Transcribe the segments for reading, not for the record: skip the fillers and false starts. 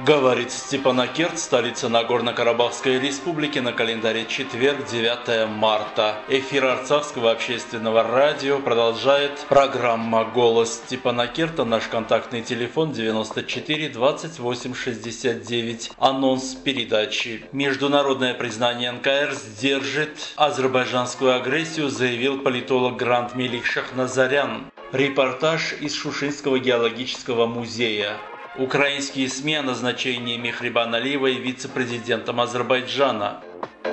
Говорит Степанакерт, столица Нагорно-Карабахской республики, на календаре четверг, 9 марта. Эфир Арцахского общественного радио продолжает программа «Голос Степанакерта». Наш контактный телефон 94 28 69. Анонс передачи. Международное признание НКР сдержит азербайджанскую агрессию, заявил политолог Грант Мелих Шахназарян. Репортаж из Шушинского геологического музея. Украинские СМИ о назначении Мехрибана Алиевой вице-президентом Азербайджана.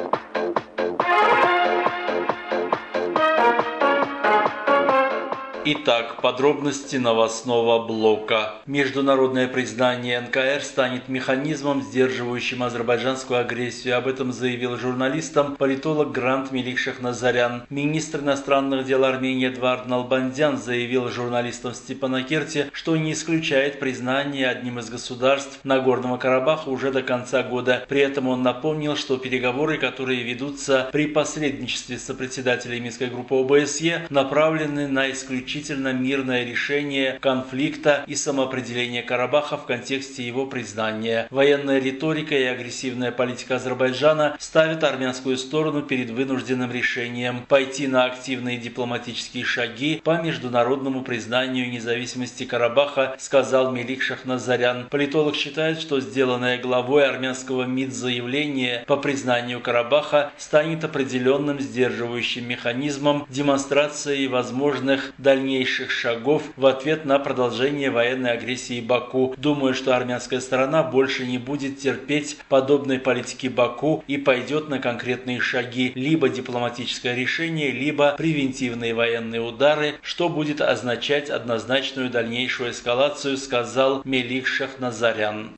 Итак, подробности новостного блока. Международное признание НКР станет механизмом, сдерживающим азербайджанскую агрессию. Об этом заявил журналистам политолог Грант Мелих Шахназарян. Министр иностранных дел Армении Эдуард Налбандян заявил журналистам в Степанакерте, что не исключает признание одним из государств Нагорного Карабаха уже до конца года. При этом он напомнил, что переговоры, которые ведутся при посредничестве сопредседателей Минской группы ОБСЕ, направлены на исключение мирное решение конфликта и самоопределение Карабаха в контексте его признания. Военная риторика и агрессивная политика Азербайджана ставят армянскую сторону перед вынужденным решением пойти на активные дипломатические шаги по международному признанию независимости Карабаха, сказал Мелих Шахназарян. Политолог считает, что сделанное главой армянского МИД заявление по признанию Карабаха станет определенным сдерживающим механизмом демонстрации возможных дальнейших шагов в ответ на продолжение военной агрессии Баку. Думаю, что армянская сторона больше не будет терпеть подобной политики Баку и пойдет на конкретные шаги, либо дипломатическое решение, либо превентивные военные удары, что будет означать однозначную дальнейшую эскалацию, сказал Мелих Шахназарян.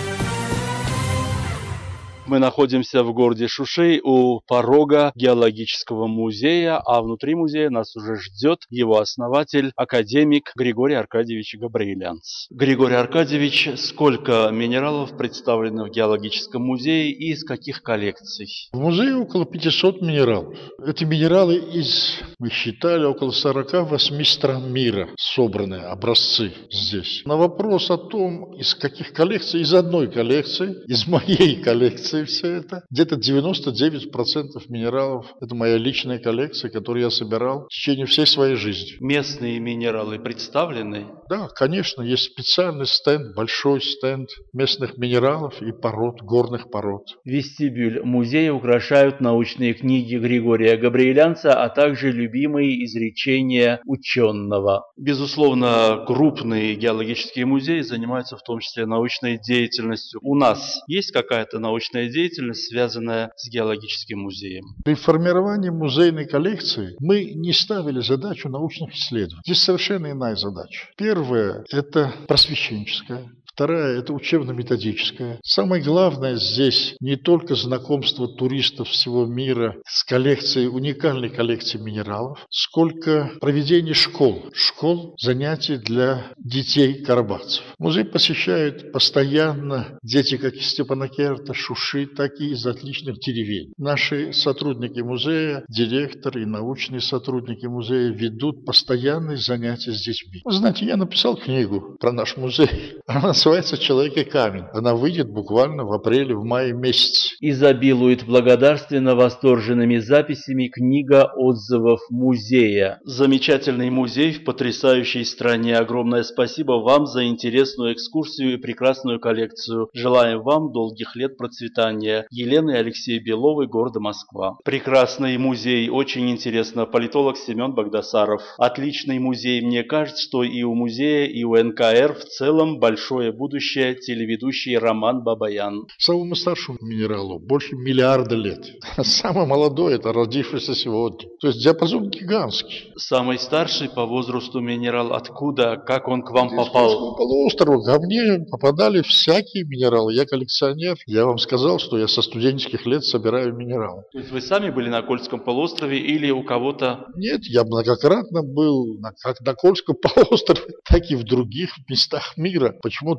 Мы находимся в городе Шушей у порога геологического музея, а внутри музея нас уже ждет его основатель, академик Григорий Аркадьевич Габриэлянц. Григорий Аркадьевич, сколько минералов представлено в геологическом музее и из каких коллекций? В музее около 500 минералов. Эти минералы мы считали, около 48 стран мира собраны, образцы здесь. На вопрос о том, из каких коллекций, из одной коллекции, из моей коллекции, все это. Где-то 99% минералов – это моя личная коллекция, которую я собирал в течение всей своей жизни. Местные минералы представлены? Да, конечно, есть специальный стенд, большой стенд местных минералов и пород, горных пород. Вестибюль музея украшают научные книги Григория Габриэлянца, а также любимые изречения ученого. Безусловно, крупные геологические музеи занимаются в том числе научной деятельностью. У нас есть какая-то научная деятельность, связанная с геологическим музеем? При формировании музейной коллекции мы не ставили задачу научных исследований. Здесь совершенно иная задача. Первая – это просвещенческая. Вторая – это учебно-методическая. Самое главное здесь не только знакомство туристов всего мира с коллекцией, уникальной коллекцией минералов, сколько проведение школ, занятий для детей карабахцев. Музей посещают постоянно дети как из Степанакерта, Шуши, так и из отличных деревень. Наши сотрудники музея, директор и научные сотрудники музея ведут постоянные занятия с детьми. Вы знаете, я написал книгу про наш музей. Она называется «Человек и камень». Она выйдет буквально в апреле, в мае месяце. Изобилует благодарственно восторженными записями книга отзывов музея. Замечательный музей в потрясающей стране. Огромное спасибо вам за интересную экскурсию и прекрасную коллекцию. Желаем вам долгих лет процветания. Елена и Алексей Беловы, города Москва. Прекрасный музей, очень интересно. Политолог Семен Багдасаров. Отличный музей. Мне кажется, что и у музея, и у НКР в целом большое будущее. Телеведущий Роман Бабаян. Самому старшему минералу больше миллиарда лет. Самый молодой – это родившийся сегодня. То есть диапазон гигантский. Самый старший по возрасту минерал откуда? Как он к вам попал? Полуострова. Ко мне попадали всякие минералы. Я коллекционер. Я вам сказал, что я со студенческих лет собираю минералы. То есть вы сами были на Кольском полуострове или у кого-то? Нет, я многократно был как на Кольском полуострове, так и в других местах мира. Почему-то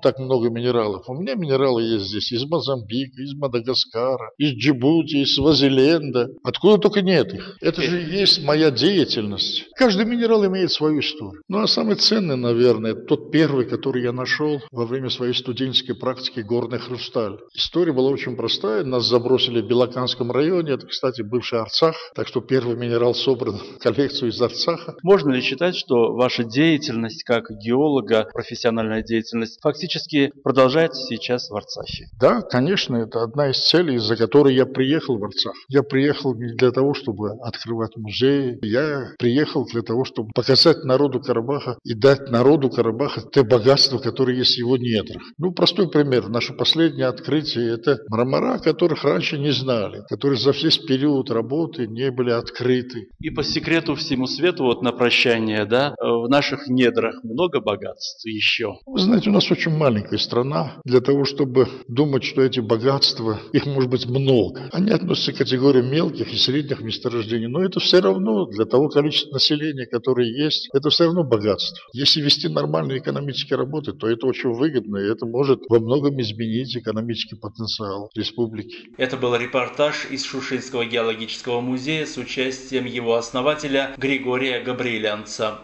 так много минералов. У меня минералы есть здесь из Мозамбика, из Мадагаскара, из Джибути, из Свазиленда. Откуда только нет их. Это же и есть моя деятельность. Каждый минерал имеет свою историю. Ну а самый ценный, наверное, тот первый, который я нашел во время своей студенческой практики горный хрусталь. История была очень простая. Нас забросили в Белоканском районе. Это, кстати, бывший Арцах. Так что первый минерал собран в коллекцию из Арцаха. Можно ли считать, что ваша деятельность как геолога, профессиональная деятельность, фактически продолжается сейчас в Арцахе? Да, конечно, это одна из целей, из-за которой я приехал в Арцах. Я приехал не для того, чтобы открывать музеи. Я приехал для того, чтобы показать народу Карабаха и дать народу Карабаха те богатства, которые есть в его недрах. Ну, простой пример. Наше последнее открытие – это мрамора, которых раньше не знали, которые за весь период работы не были открыты. И по секрету всему свету, вот на прощание, да, в наших недрах много богатств еще. Вы знаете, у нас очень маленькая страна для того, чтобы думать, что эти богатства, их может быть много. Они относятся к категории мелких и средних месторождений, но это все равно для того количества населения, которое есть, это все равно богатство. Если вести нормальные экономические работы, то это очень выгодно, и это может во многом изменить экономический потенциал республики. Это был репортаж из Шушинского геологического музея с участием его основателя Григория Габриэлянца.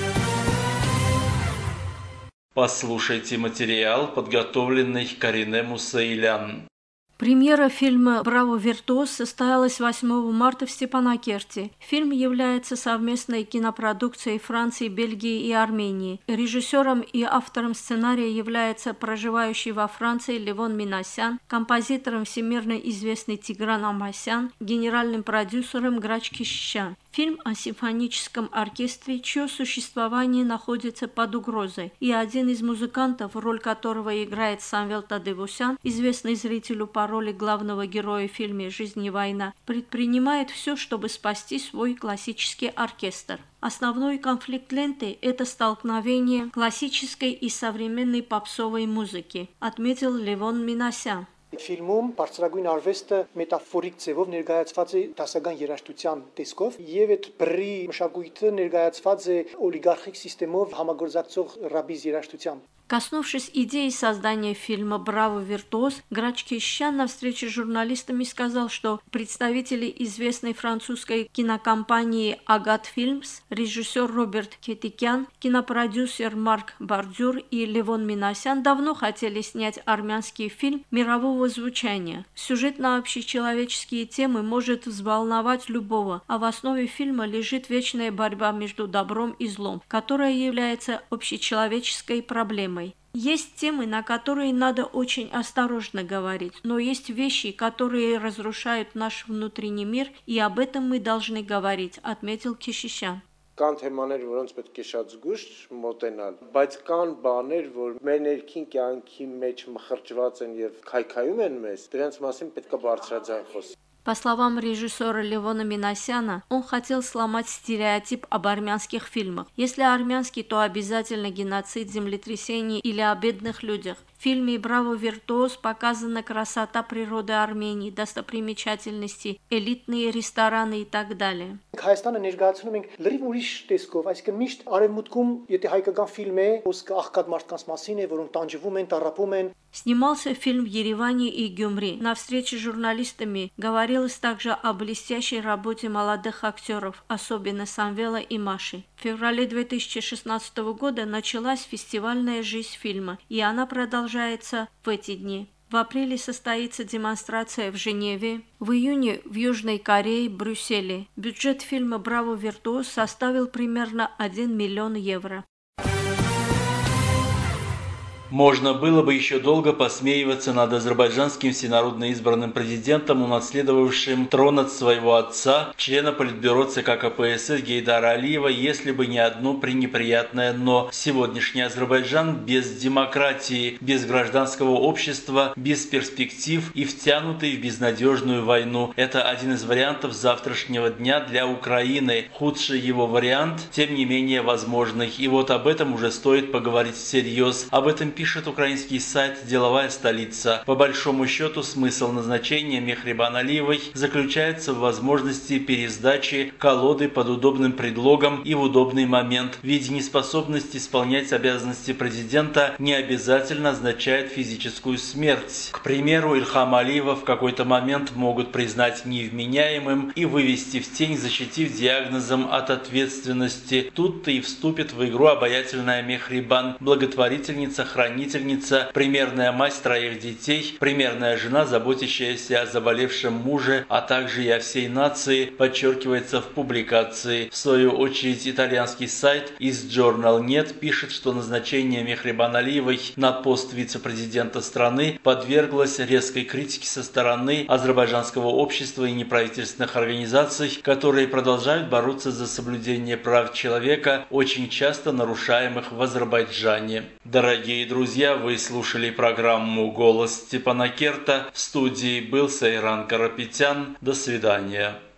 Послушайте материал, подготовленный Карине Мусаилян. Премьера фильма «Браво, виртуоз» состоялась 8 марта в Степанакерте. Фильм является совместной кинопродукцией Франции, Бельгии и Армении. Режиссером и автором сценария является проживающий во Франции Левон Минасян, композитором всемирно известный Тигран Амасян, генеральным продюсером Грач Кишишян. Фильм о симфоническом оркестре, чье существование находится под угрозой, и один из музыкантов, роль которого играет Самвел Тадевосян, известный зрителю по роли главного героя в фильме «Жизнь и война», предпринимает все, чтобы спасти свой классический оркестр. Основной конфликт ленты – это столкновение классической и современной попсовой музыки, отметил Левон Минасян. Ֆիլմում բարձրագույն արվեստը մետաֆորիկ ձևով ներկայացված է դասական երաժշտության տեսքով եւ այդ բռի մշակույթը ներկայացված է օլիգարխիկ սիստեմով համագործակցող ռաբիզ երաժշտությամբ. Коснувшись идеи создания фильма «Браво, виртуоз», Грач Кишишян на встрече с журналистами сказал, что представители известной французской кинокомпании «Агат Фильмс», режиссер Роберт Кетикян, кинопродюсер Марк Бардюр и Левон Минасян давно хотели снять армянский фильм мирового звучания. Сюжет на общечеловеческие темы может взволновать любого, а в основе фильма лежит вечная борьба между добром и злом, которая является общечеловеческой проблемой. Есть темы, на которые надо очень осторожно говорить, но есть вещи, которые разрушают наш внутренний мир, и об этом мы должны говорить, отметил Кишишян. Կան թեմաներ, որոնց պետք է շատ զգուշ մոտենալ, բայց կան բաներ, որ մեր ներքին կյանքի մեջ մխրճված են եւ քայքայում են մեզ, դրանց մասին պետք է բարձրաձայն խոսել. По словам режиссера Левона Минасяна, он хотел сломать стереотип об армянских фильмах. Если армянский, то обязательно геноцид, землетрясение или о бедных людях. В фильме «Браво, виртуоз» показана красота природы Армении, достопримечательности, элитные рестораны и так далее. Հայաստանը ներկայացնում ենք լրիվ ուրիշ տեսքով, այսինքն միշտ արևմուտքում, եթե հայկական ֆիլմ է, խոսքը աղքատ մարդկանց մասին է, որոնք տանջվում են, տառապում են. Снимался фильм в Ереване и Гюмри. На встрече с журналистами говорилось также о блестящей работе молодых актеров, особенно Самвела и Маши. В феврале 2016 года началась фестивальная жизнь фильма, и она продолжается в эти дни. В апреле состоится демонстрация в Женеве, в июне в Южной Корее, Брюсселе. Бюджет фильма «Браво, виртуоз» составил примерно 1 миллион евро. Можно было бы еще долго посмеиваться над азербайджанским всенародно избранным президентом, унаследовавшим трон от своего отца, члена политбюро ЦК КПСС Гейдара Алиева, если бы не одно пренеприятное «но». Сегодняшний Азербайджан без демократии, без гражданского общества, без перспектив и втянутый в безнадежную войну. Это один из вариантов завтрашнего дня для Украины. Худший его вариант, тем не менее, возможный. И вот об этом уже стоит поговорить всерьез. Об этом пишет украинский сайт «Деловая столица». По большому счету, смысл назначения Мехрибан Алиевой заключается в возможности пересдачи колоды под удобным предлогом и в удобный момент. Ведь неспособность исполнять обязанности президента не обязательно означает физическую смерть. К примеру, Ильхама Алиева в какой-то момент могут признать невменяемым и вывести в тень, защитив диагнозом от ответственности. Тут-то и вступит в игру обаятельная Мехрибан, благотворительница, хранительница, примерная мать 3 детей, примерная жена, заботящаяся о заболевшем муже, а также и о всей нации, подчеркивается в публикации. В свою очередь, итальянский сайт IsJournal.net пишет, что назначение Мехрибан Алиевой на пост вице-президента страны подверглось резкой критике со стороны азербайджанского общества и неправительственных организаций, которые продолжают бороться за соблюдение прав человека, очень часто нарушаемых в Азербайджане. Дорогие друзья, вы слушали программу «Голос Степана Керта». В студии был Сайран Карапетян. До свидания.